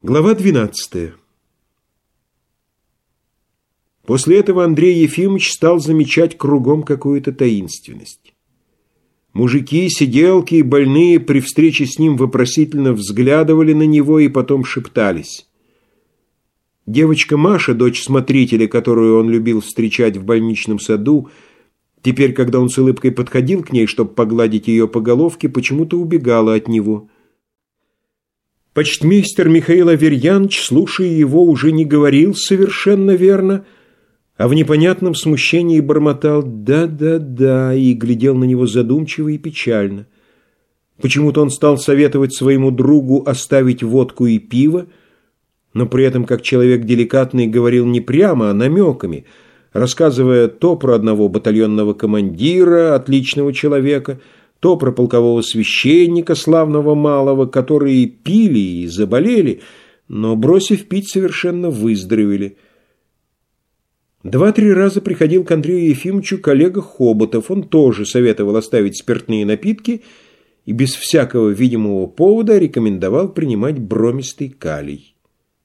Глава 12. После этого Андрей Ефимович стал замечать кругом какую-то таинственность. Мужики, сиделки и больные при встрече с ним вопросительно взглядывали на него и потом шептались. Девочка Маша, дочь смотрителя, которую он любил встречать в больничном саду, теперь, когда он с улыбкой подходил к ней, чтобы погладить ее по головке, почему-то убегала от него. Почтмейстер Михаил Аверьяныч, слушая его, уже не говорил совершенно верно, а в непонятном смущении бормотал «да-да-да» и глядел на него задумчиво и печально. Почему-то он стал советовать своему другу оставить водку и пиво, но при этом, как человек деликатный, говорил не прямо, а намеками, рассказывая то про одного батальонного командира, отличного человека, то про полкового священника, славного малого, которые пили и заболели, но, бросив пить, совершенно выздоровели. 2-3 раза приходил к Андрею Ефимовичу коллега Хоботов. Он тоже советовал оставить спиртные напитки и без всякого видимого повода рекомендовал принимать бромистый калий.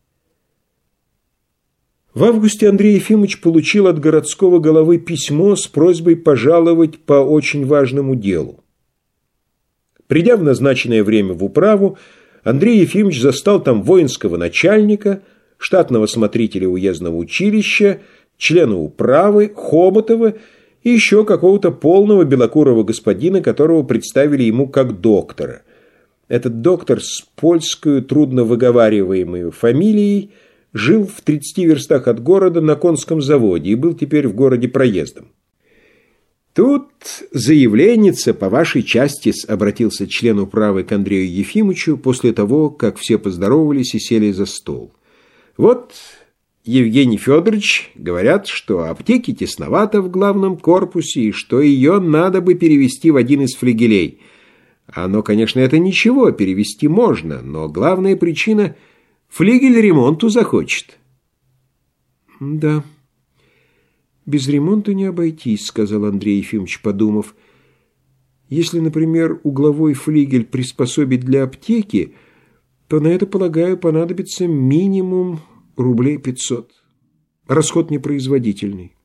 В августе Андрей Ефимович получил от городского головы письмо с просьбой пожаловать по очень важному делу. Придя в назначенное время в управу, Андрей Ефимович застал там воинского начальника, штатного смотрителя уездного училища, члена управы, Хоботова и еще какого-то полного белокурого господина, которого представили ему как доктора. Этот доктор с польскую трудно выговариваемой фамилией жил в 30 верстах от города на конском заводе и был теперь в городе проездом. «Тут заявленница по вашей части», — обратился член управы к Андрею Ефимовичу после того, как все поздоровались и сели за стол. «Вот, Евгений Федорович, говорят, что аптеки тесновато в главном корпусе и что ее надо бы перевести в один из флигелей. Оно, конечно, это ничего, перевести можно, но главная причина — флигель ремонту захочет». «Да, без ремонта не обойтись», — сказал Андрей Ефимович, подумав. «Если, например, угловой флигель приспособить для аптеки, то на это, полагаю, понадобится минимум рублей 500. Расход непроизводительный».